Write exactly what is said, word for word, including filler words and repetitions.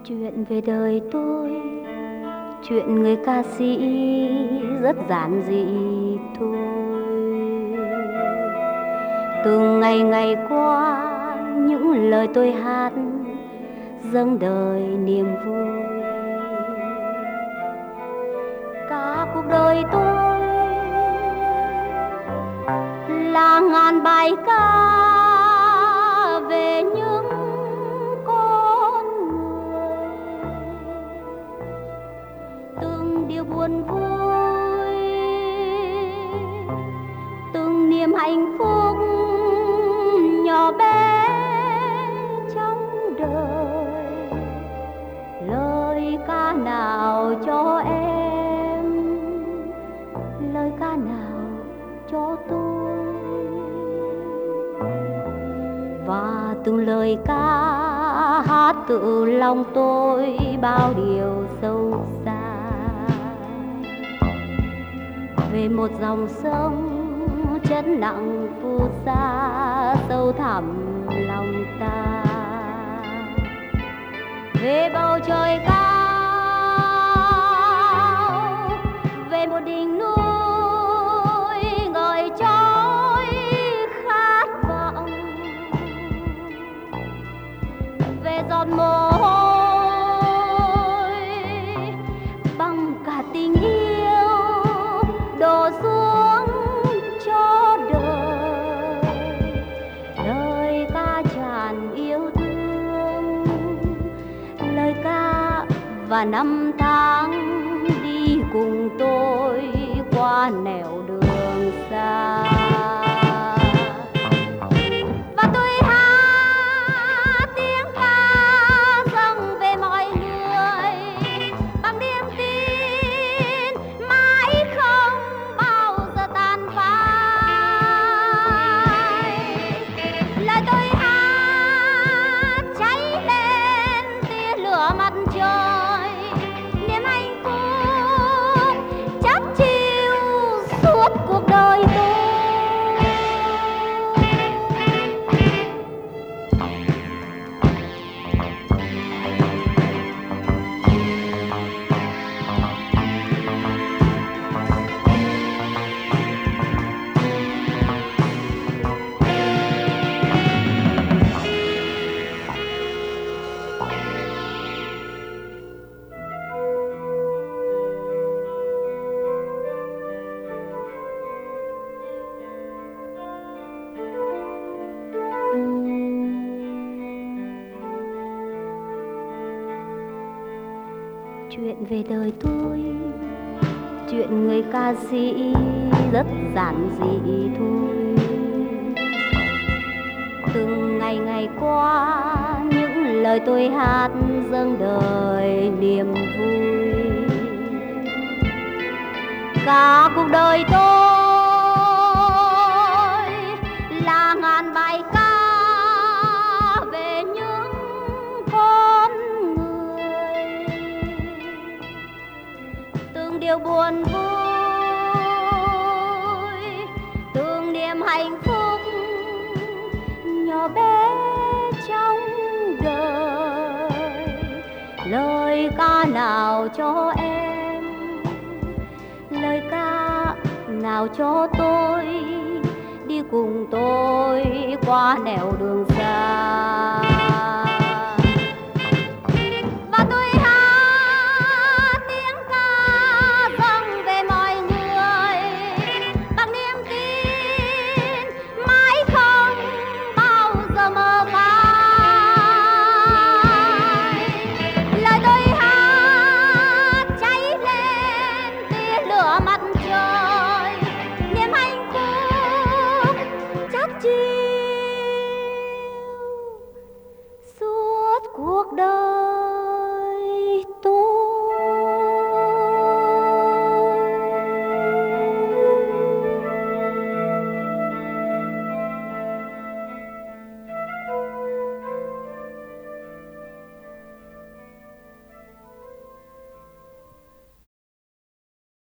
Chuyện về đời tôi, chuyện người ca sĩ rất giản dị thôi. Từng ngày ngày qua, những lời tôi hát dâng đời niềm vui. Cả cuộc đời tôi là ngàn bài ca về những con người, từng điều buồn vui, từng niềm hạnh phúc nhỏ bé trong đời. Lời ca nào cho em, lời ca nào cho tôi, và từng lời ca hát tự lòng tôi bao điều sâu xa về một dòng sông chất nặng phù sa sâu thẳm lòng ta, về bầu trời cao, về một đỉnh núi ngời trôi khát vọng, về giọt mồ hôi bằng cả tình yêu đổ xuống cho đời. Lời ca tràn yêu thương, lời ca và năm tháng đi cùng tôi qua nẻo đường xa. Và tôi hát tiếng ca dâng về mọi người bằng niềm tin mãi không bao giờ tàn phai. Lời tôi hát cháy lên tia lửa mặt trời, niềm hạnh phúc chắp chiu suốt cuộc đời tôi. Chuyện về đời tôi, chuyện người ca sĩ rất giản dị thôi. Từng ngày ngày qua, những lời tôi hát dâng đời niềm vui. Cả cuộc đời tôi là ngàn bài ca về những con người, từng điều buồn vui, từng niềm hạnh phúc nhỏ bé trong đời. Lời ca nào cho em, lời ca nào cho tôi đi cùng tôi qua nẻo đường xa.